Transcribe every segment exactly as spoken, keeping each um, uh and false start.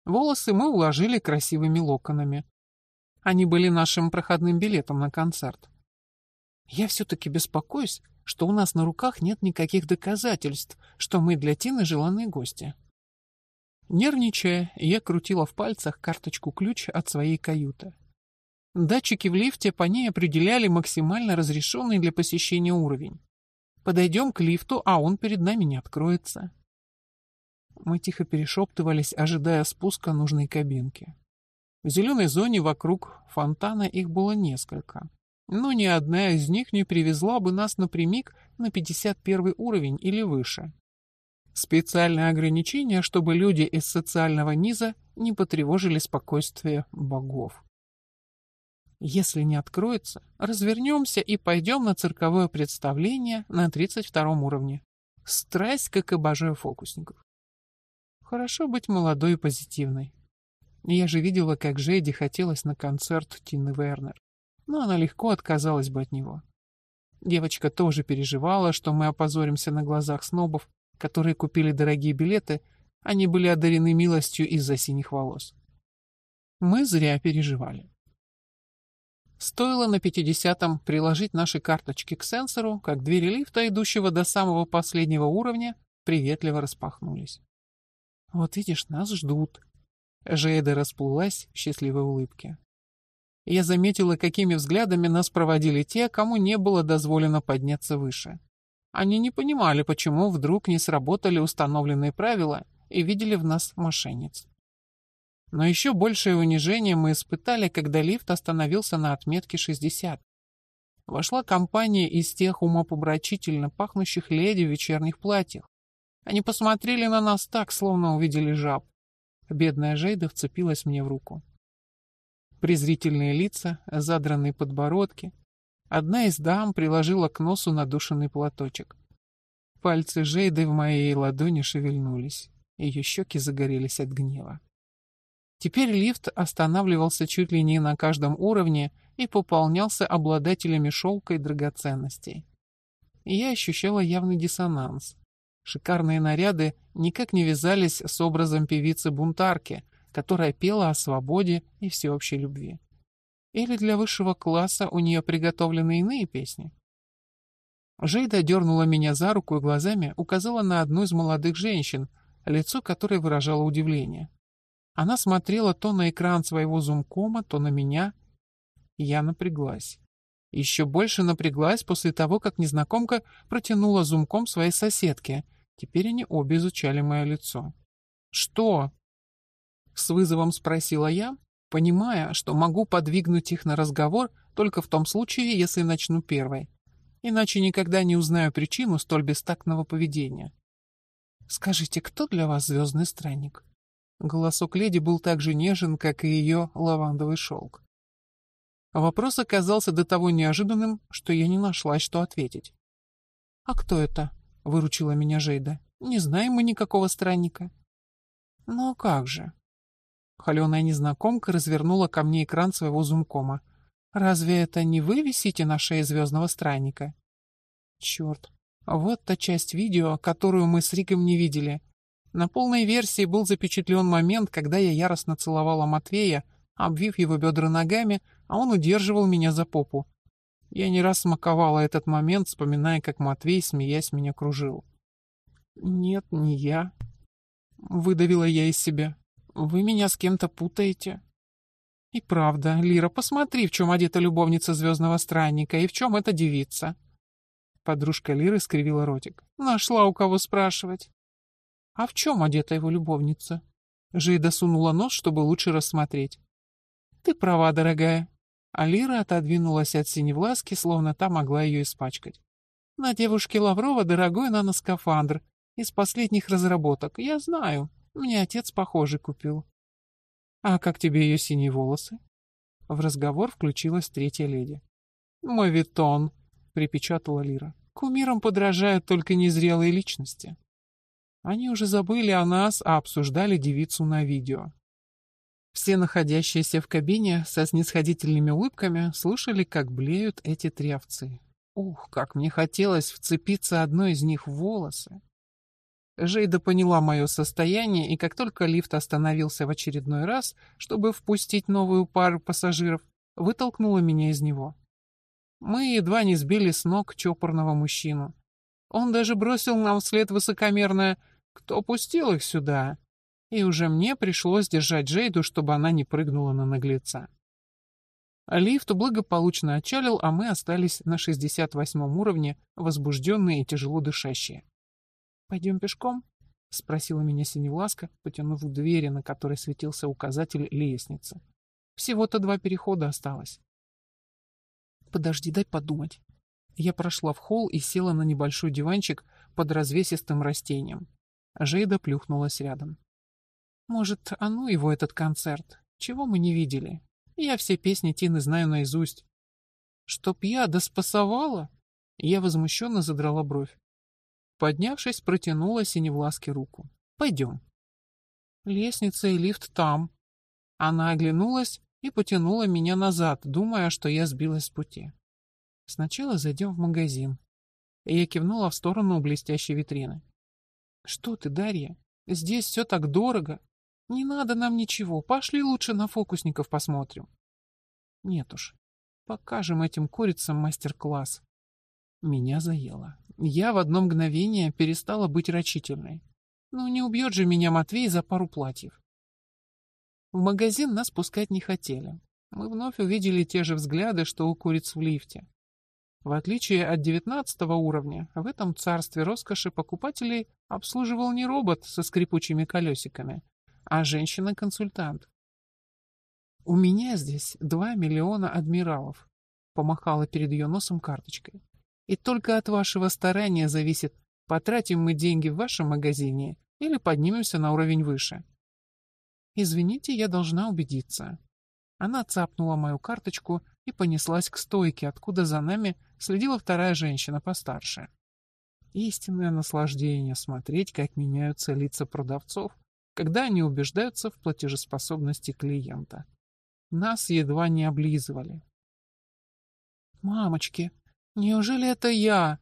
Волосы мы уложили красивыми локонами. Они были нашим проходным билетом на концерт. Я все-таки беспокоюсь, что у нас на руках нет никаких доказательств, что мы для Тины желанные гости. Нервничая, я крутила в пальцах карточку-ключ от своей каюты. Датчики в лифте по ней определяли максимально разрешенный для посещения уровень. Подойдем к лифту, а он перед нами не откроется. Мы тихо перешептывались, ожидая спуска нужной кабинки. В зеленой зоне вокруг фонтана их было несколько, но ни одна из них не привезла бы нас напрямик на пятьдесят первый уровень или выше. Специальное ограничение, чтобы люди из социального низа не потревожили спокойствие богов. Если не откроется, развернемся и пойдем на цирковое представление на тридцать втором уровне. Страсть, как обожаю фокусников. Хорошо быть молодой и позитивной. Я же видела, как Жейде хотелось на концерт Тины Вернер, но она легко отказалась бы от него. Девочка тоже переживала, что мы опозоримся на глазах снобов, которые купили дорогие билеты, они были одарены милостью из-за синих волос. Мы зря переживали. Стоило на пятидесятом приложить наши карточки к сенсору, как двери лифта, идущего до самого последнего уровня, приветливо распахнулись. «Вот видишь, нас ждут». Жейда расплылась в счастливой улыбке. Я заметила, какими взглядами нас проводили те, кому не было дозволено подняться выше. Они не понимали, почему вдруг не сработали установленные правила и видели в нас мошенниц. Но еще большее унижение мы испытали, когда лифт остановился на отметке шестьдесят. Вошла компания из тех умопомрачительно пахнущих леди в вечерних платьях. Они посмотрели на нас так, словно увидели жаб. Бедная Жейда вцепилась мне в руку. Презрительные лица, задранные подбородки. Одна из дам приложила к носу надушенный платочек. Пальцы Жейды в моей ладони шевельнулись. Ее щеки загорелись от гнева. Теперь лифт останавливался чуть ли не на каждом уровне и пополнялся обладателями шелка и драгоценностей. И я ощущала явный диссонанс. Шикарные наряды никак не вязались с образом певицы-бунтарки, которая пела о свободе и всеобщей любви. Или для высшего класса у нее приготовлены иные песни? Жейда дернула меня за руку и глазами указала на одну из молодых женщин, лицо которой выражало удивление. Она смотрела то на экран своего зумкома, то на меня. Я напряглась. Еще больше напряглась после того, как незнакомка протянула зумком своей соседке. Теперь они обе изучали мое лицо. «Что?» — с вызовом спросила я, понимая, что могу подвигнуть их на разговор только в том случае, если начну первой. Иначе никогда не узнаю причину столь бестактного поведения. «Скажите, кто для вас звездный странник?» Голосок леди был так же нежен, как и ее лавандовый шелк. Вопрос оказался до того неожиданным, что я не нашлась, что ответить. «А кто это?» — выручила меня Жейда. «Не знаем мы никакого странника». «Ну как же?» Холеная незнакомка развернула ко мне экран своего зумкома. «Разве это не вы висите на шее звездного странника?» «Черт, вот та часть видео, которую мы с Риком не видели. На полной версии был запечатлен момент, когда я яростно целовала Матвея, обвив его бедра ногами, а он удерживал меня за попу. Я не раз смаковала этот момент, вспоминая, как Матвей, смеясь, меня кружил. «Нет, не я», — выдавила я из себя. «Вы меня с кем-то путаете». «И правда, Лира, посмотри, в чем одета любовница звездного странника и в чем эта девица». Подружка Лиры скривила ротик. «Нашла у кого спрашивать». «А в чем одета его любовница?» Жейда сунула нос, чтобы лучше рассмотреть. «Ты права, дорогая». А Лира отодвинулась от синевласки, словно та могла ее испачкать. «На девушке Лаврова дорогой наноскафандр. Из последних разработок. Я знаю. Мне отец похожий купил». «А как тебе ее синие волосы?» В разговор включилась третья леди. «Моветон», — припечатала Лира. «Кумирам подражают только незрелые личности». Они уже забыли о нас, а обсуждали девицу на видео. Все находящиеся в кабине со снисходительными улыбками слышали, как блеют эти три овцы. Ух, как мне хотелось вцепиться одной из них в волосы. Жейда поняла мое состояние, и как только лифт остановился в очередной раз, чтобы впустить новую пару пассажиров, вытолкнула меня из него. Мы едва не сбили с ног чопорного мужчину. Он даже бросил нам вслед высокомерное «Кто пустил их сюда?» И уже мне пришлось держать Жейду, чтобы она не прыгнула на наглеца. Лифт благополучно отчалил, а мы остались на шестьдесят восьмом уровне, возбужденные и тяжело дышащие. «Пойдем пешком?» — спросила меня Синевласка, потянув к двери, на которой светился указатель лестницы. «Всего-то два перехода осталось». «Подожди, дай подумать». Я прошла в холл и села на небольшой диванчик под развесистым растением. Жейда плюхнулась рядом. «Может, а ну его этот концерт? Чего мы не видели? Я все песни Тины знаю наизусть». «Чтоб я доспасовала?» Я возмущенно задрала бровь. Поднявшись, протянула Синевласке руку. «Пойдем». «Лестница и лифт там». Она оглянулась и потянула меня назад, думая, что я сбилась с пути. «Сначала зайдем в магазин». Я кивнула в сторону блестящей витрины. «Что ты, Дарья? Здесь все так дорого. Не надо нам ничего. Пошли лучше на фокусников посмотрим». «Нет уж. Покажем этим курицам мастер-класс». Меня заело. Я в одно мгновение перестала быть рачительной. Ну не убьет же меня Матвей за пару платьев. В магазин нас пускать не хотели. Мы вновь увидели те же взгляды, что у куриц в лифте. В отличие от девятнадцатого уровня, в этом царстве роскоши покупателей обслуживал не робот со скрипучими колесиками, а женщина-консультант. «У меня здесь два миллиона адмиралов», — помахала перед ее носом карточкой. «И только от вашего старания зависит, потратим мы деньги в вашем магазине или поднимемся на уровень выше». «Извините, я должна убедиться». Она цапнула мою карточку и понеслась к стойке, откуда за нами следила вторая женщина постарше. Истинное наслаждение смотреть, как меняются лица продавцов, когда они убеждаются в платежеспособности клиента. Нас едва не облизывали. «Мамочки, неужели это я?»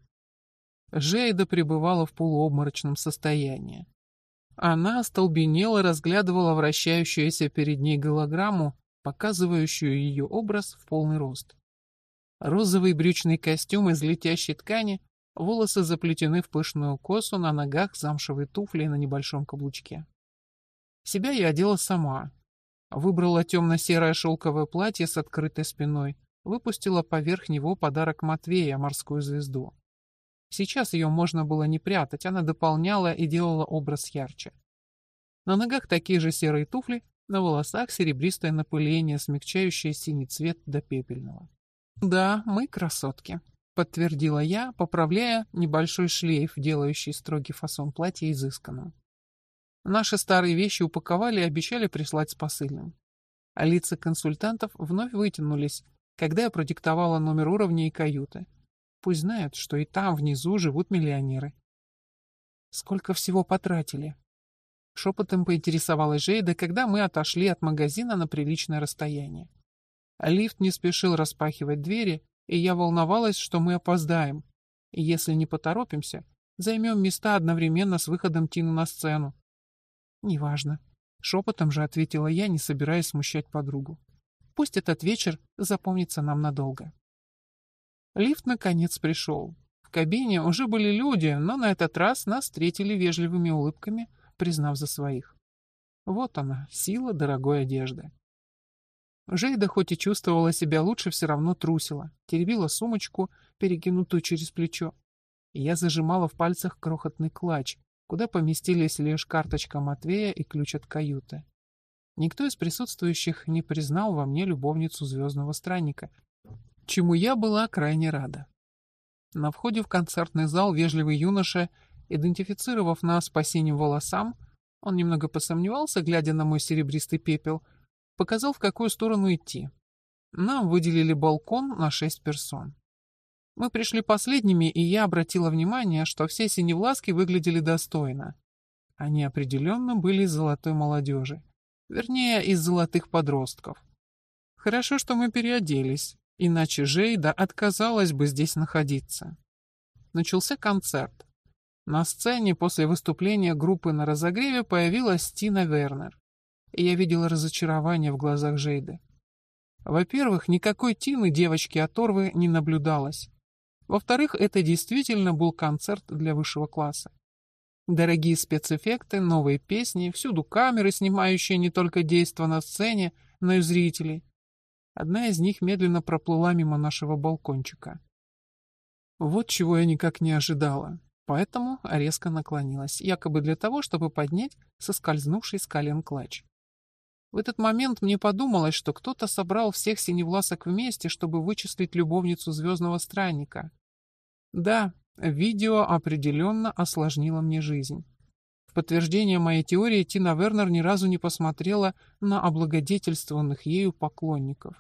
Жейда пребывала в полуобморочном состоянии. Она остолбенело разглядывала вращающуюся перед ней голограмму, показывающую ее образ в полный рост. Розовый брючный костюм из летящей ткани, волосы заплетены в пышную косу, на ногах замшевые туфли на небольшом каблучке. Себя я одела сама. Выбрала темно-серое шелковое платье с открытой спиной, выпустила поверх него подарок Матвея, морскую звезду. Сейчас ее можно было не прятать, она дополняла и делала образ ярче. На ногах такие же серые туфли, на волосах серебристое напыление, смягчающее синий цвет до пепельного. «Да, мы красотки», — подтвердила я, поправляя небольшой шлейф, делающий строгий фасон платья изысканным. Наши старые вещи упаковали и обещали прислать с посыльным. А лица консультантов вновь вытянулись, когда я продиктовала номер уровня и каюты. Пусть знают, что и там внизу живут миллионеры. «Сколько всего потратили?» Шепотом поинтересовалась Жейда, когда мы отошли от магазина на приличное расстояние. Лифт не спешил распахивать двери, и я волновалась, что мы опоздаем. И если не поторопимся, займем места одновременно с выходом Тины на сцену. «Неважно», — шепотом же ответила я, не собираясь смущать подругу. «Пусть этот вечер запомнится нам надолго». Лифт наконец пришел. В кабине уже были люди, но на этот раз нас встретили вежливыми улыбками, признав за своих. Вот она, сила дорогой одежды. Жейда хоть и чувствовала себя лучше, все равно трусила, теребила сумочку, перекинутую через плечо. Я зажимала в пальцах крохотный клатч, куда поместились лишь карточка Матвея и ключ от каюты. Никто из присутствующих не признал во мне любовницу звездного странника, чему я была крайне рада. На входе в концертный зал вежливый юноша, идентифицировав нас по синим волосам, он немного посомневался, глядя на мой серебристый пепел, показал, в какую сторону идти. Нам выделили балкон на шесть персон. Мы пришли последними, и я обратила внимание, что все синевласки выглядели достойно. Они определенно были из золотой молодежи. Вернее, из золотых подростков. Хорошо, что мы переоделись, иначе Жейда отказалась бы здесь находиться. Начался концерт. На сцене после выступления группы на разогреве появилась Тина Вернер, и я видела разочарование в глазах Жейды. Во-первых, никакой Тины девочки-оторвы не наблюдалось. Во-вторых, это действительно был концерт для высшего класса. Дорогие спецэффекты, новые песни, всюду камеры, снимающие не только действо на сцене, но и зрителей. Одна из них медленно проплыла мимо нашего балкончика. Вот чего я никак не ожидала, поэтому резко наклонилась, якобы для того, чтобы поднять соскользнувший с колен клатч. В этот момент мне подумалось, что кто-то собрал всех синевласок вместе, чтобы вычислить любовницу Звездного Странника. Да, видео определенно осложнило мне жизнь. В подтверждение моей теории Тина Вернер ни разу не посмотрела на облагодетельствованных ею поклонников.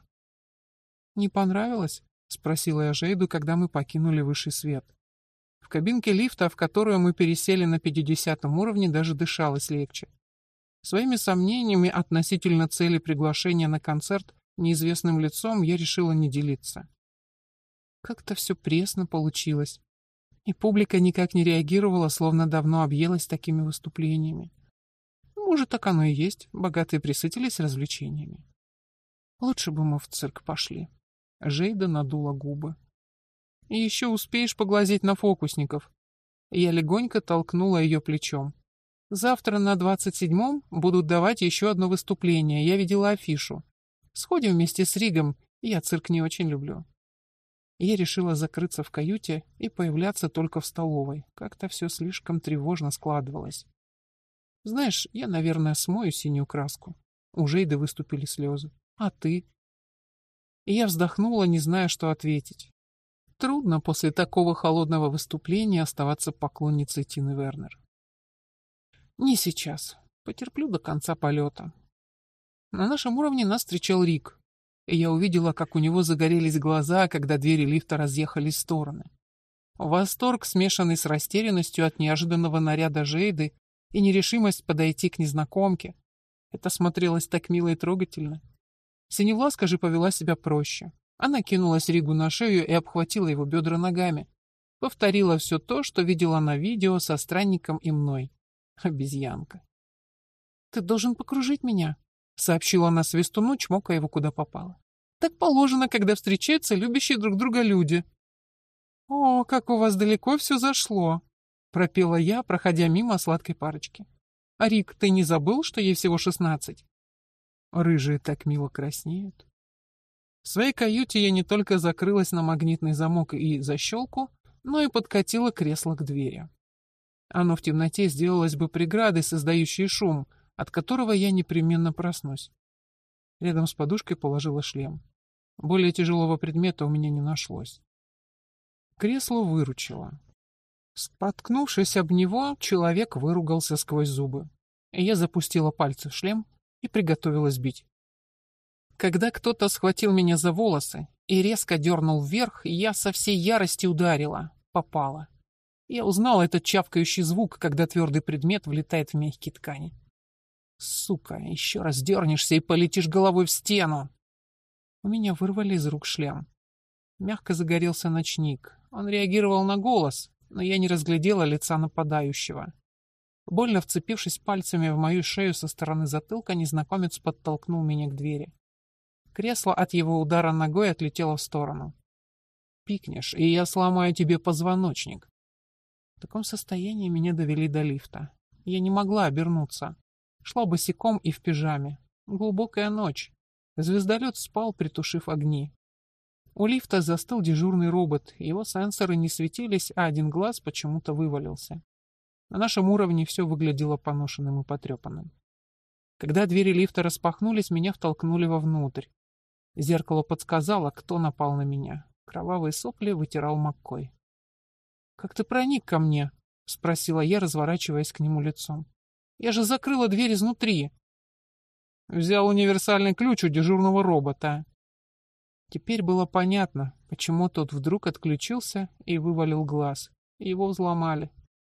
«Не понравилось?» — спросила я Жейду, когда мы покинули высший свет. В кабинке лифта, в которую мы пересели на пятидесятом уровне, даже дышалось легче. Своими сомнениями относительно цели приглашения на концерт неизвестным лицом я решила не делиться. Как-то все пресно получилось. И публика никак не реагировала, словно давно объелась такими выступлениями. Может, так оно и есть, богатые присытились развлечениями. Лучше бы мы в цирк пошли. Жейда надула губы. И еще успеешь поглазеть на фокусников. Я легонько толкнула ее плечом. Завтра на двадцать седьмом будут давать еще одно выступление, я видела афишу. Сходим вместе с Ригом, я цирк не очень люблю. Я решила закрыться в каюте и появляться только в столовой. Как-то все слишком тревожно складывалось. Знаешь, я, наверное, смою синюю краску. У Жейды выступили слезы. А ты? И я вздохнула, не зная, что ответить. Трудно после такого холодного выступления оставаться поклонницей Тины Вернер. Не сейчас. Потерплю до конца полета. На нашем уровне нас встречал Рик. И я увидела, как у него загорелись глаза, когда двери лифта разъехались в стороны. Восторг, смешанный с растерянностью от неожиданного наряда Жейды и нерешимость подойти к незнакомке. Это смотрелось так мило и трогательно. Синевласка же повела себя проще. Она кинулась Ригу на шею и обхватила его бедра ногами. Повторила все то, что видела на видео со странником и мной. Обезьянка. «Ты должен покружить меня», — сообщила она свистуну, чмокая его куда попало. «Так положено, когда встречаются любящие друг друга люди». «О, как у вас далеко все зашло», — пропела я, проходя мимо сладкой парочки. «А Рик, ты не забыл, что ей всего шестнадцать?» Рыжие так мило краснеют. В своей каюте я не только закрылась на магнитный замок и защелку, но и подкатила кресло к двери. Оно в темноте сделалось бы преградой, создающей шум, от которого я непременно проснусь. Рядом с подушкой положила шлем. Более тяжелого предмета у меня не нашлось. Кресло выручило. Споткнувшись об него, человек выругался сквозь зубы. Я запустила пальцы в шлем и приготовилась бить. Когда кто-то схватил меня за волосы и резко дернул вверх, я со всей ярости ударила. Попала. Я узнала этот чавкающий звук, когда твердый предмет влетает в мягкие ткани. Сука, еще раз дернешься и полетишь головой в стену. У меня вырвали из рук шлем. Мягко загорелся ночник. Он реагировал на голос, но я не разглядела лица нападающего. Больно вцепившись пальцами в мою шею со стороны затылка, незнакомец подтолкнул меня к двери. Кресло от его удара ногой отлетело в сторону. «Пикнешь, и я сломаю тебе позвоночник». В таком состоянии меня довели до лифта. Я не могла обернуться. Шла босиком и в пижаме. Глубокая ночь. Звездолет спал, притушив огни. У лифта застыл дежурный робот. Его сенсоры не светились, а один глаз почему-то вывалился. На нашем уровне все выглядело поношенным и потрепанным. Когда двери лифта распахнулись, меня втолкнули вовнутрь. Зеркало подсказало, кто напал на меня. Кровавые сопли вытирал Маккой. «Как ты проник ко мне?» — спросила я, разворачиваясь к нему лицом. «Я же закрыла дверь изнутри». «Взял универсальный ключ у дежурного робота». Теперь было понятно, почему тот вдруг отключился и вывалил глаз. Его взломали.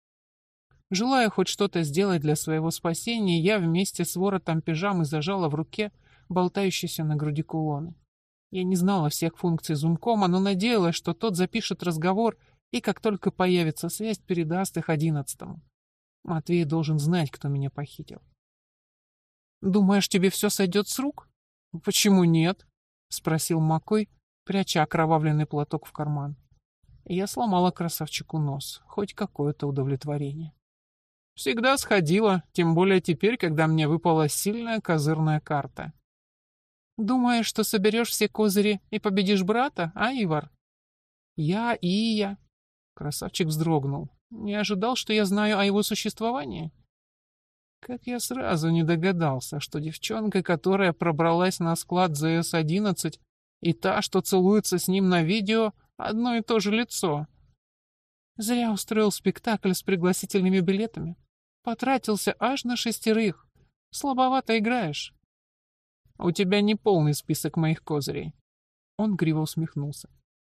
Желая хоть что-то сделать для своего спасения, я вместе с воротом пижамы зажала в руке болтающиеся на груди кулоны. Я не знала всех функций зумкома, но надеялась, что тот запишет разговор И как только появится связь, передаст их одиннадцатому. Матвей должен знать, кто меня похитил. «Думаешь, тебе все сойдет с рук?» «Почему нет?» — спросил Макой, пряча окровавленный платок в карман. Я сломала красавчику нос, хоть какое-то удовлетворение. Всегда сходила, тем более теперь, когда мне выпала сильная козырная карта. «Думаешь, что соберешь все козыри и победишь брата, а, Ивар?» «Я и я». Красавчик вздрогнул. Не ожидал, что я знаю о его существовании? Как я сразу не догадался, что девчонка, которая пробралась на склад зэ эс одиннадцать, и та, что целуется с ним на видео, одно и то же лицо. Зря устроил спектакль с пригласительными билетами. Потратился аж на шестерых. Слабовато играешь. У тебя не полный список моих козырей. Он криво усмехнулся.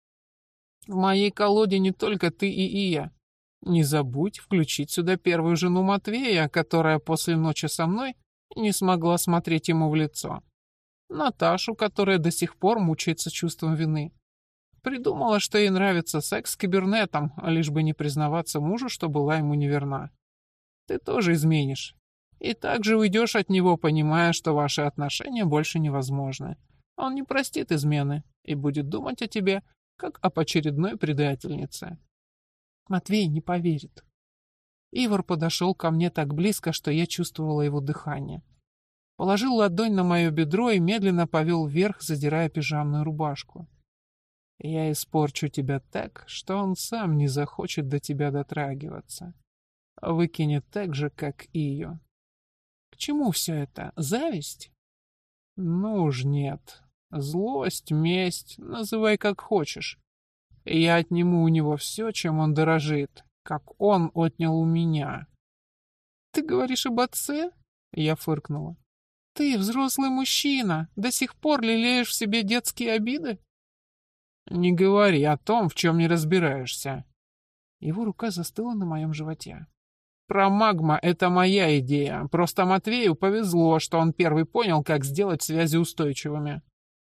В моей колоде не только ты и Ия. Не забудь включить сюда первую жену Матвея, которая после ночи со мной не смогла смотреть ему в лицо. Наташу, которая до сих пор мучается чувством вины. Придумала, что ей нравится секс с кибернетом, лишь бы не признаваться мужу, что была ему неверна. Ты тоже изменишь. И также уйдешь от него, понимая, что ваши отношения больше невозможны. Он не простит измены и будет думать о тебе, как об очередной предательнице. Матвей не поверит. Ивар подошел ко мне так близко, что я чувствовала его дыхание. Положил ладонь на мое бедро и медленно повел вверх, задирая пижамную рубашку. Я испорчу тебя так, что он сам не захочет до тебя дотрагиваться. Выкинет так же, как и ее. К чему все это? Зависть? Ну уж нет. Злость, месть, называй как хочешь. Я отниму у него все, чем он дорожит, как он отнял у меня. Ты говоришь об отце? Я фыркнула. Ты взрослый мужчина, до сих пор лелеешь в себе детские обиды? Не говори о том, в чем не разбираешься. Его рука застыла на моем животе. Промагма — это моя идея. Просто Матвею повезло, что он первый понял, как сделать связи устойчивыми.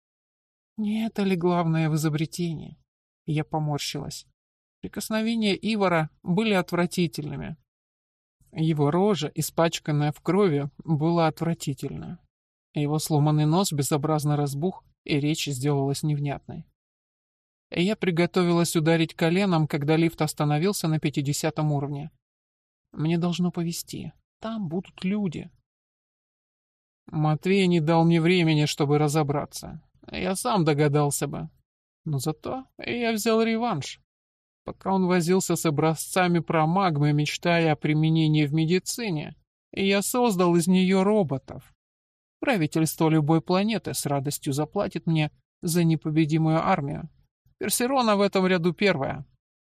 Не это ли главное в изобретении? Я поморщилась. Прикосновения Ивара были отвратительными. Его рожа, испачканная в крови, была отвратительна. Его сломанный нос безобразно разбух, и речь сделалась невнятной. Я приготовилась ударить коленом, когда лифт остановился на пятидесятом уровне. Мне должно повезти. Там будут люди. Матвей не дал мне времени, чтобы разобраться. Я сам догадался бы. Но зато я взял реванш. Пока он возился с образцами промагмы, мечтая о применении в медицине, я создал из нее роботов. Правительство любой планеты с радостью заплатит мне за непобедимую армию. Персерона в этом ряду первая.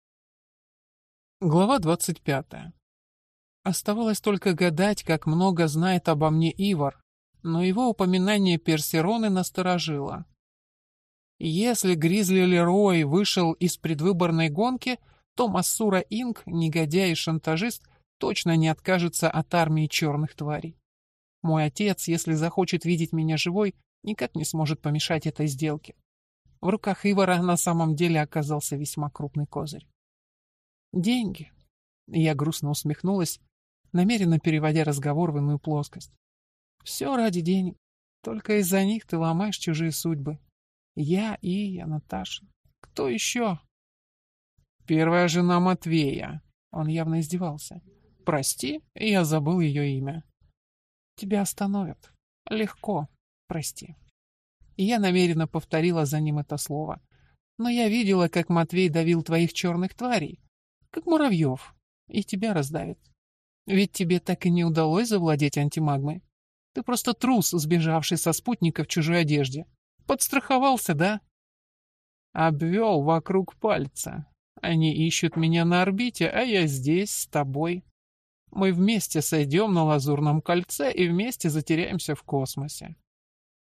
Глава двадцать пятая. Оставалось только гадать, как много знает обо мне Ивар, но его упоминание Персероны насторожило. Если Гризли Лерой вышел из предвыборной гонки, то Массура Инк, негодяй и шантажист, точно не откажется от армии черных тварей. Мой отец, если захочет видеть меня живой, никак не сможет помешать этой сделке. В руках Ивара на самом деле оказался весьма крупный козырь. Деньги. Я грустно усмехнулась, намеренно переводя разговор в иную плоскость. Все ради денег. Только из-за них ты ломаешь чужие судьбы. Я и я, Наташа. Кто еще? Первая жена Матвея. Он явно издевался. Прости, я забыл ее имя. Тебя остановят. Легко. Прости. И я намеренно повторила за ним это слово. Но я видела, как Матвей давил твоих черных тварей. Как муравьев. И тебя раздавит. Ведь тебе так и не удалось завладеть антимагмой. Ты просто трус, сбежавший со спутника в чужой одежде. Подстраховался, да? Обвел вокруг пальца. Они ищут меня на орбите, а я здесь, с тобой. Мы вместе сойдем на лазурном кольце и вместе затеряемся в космосе.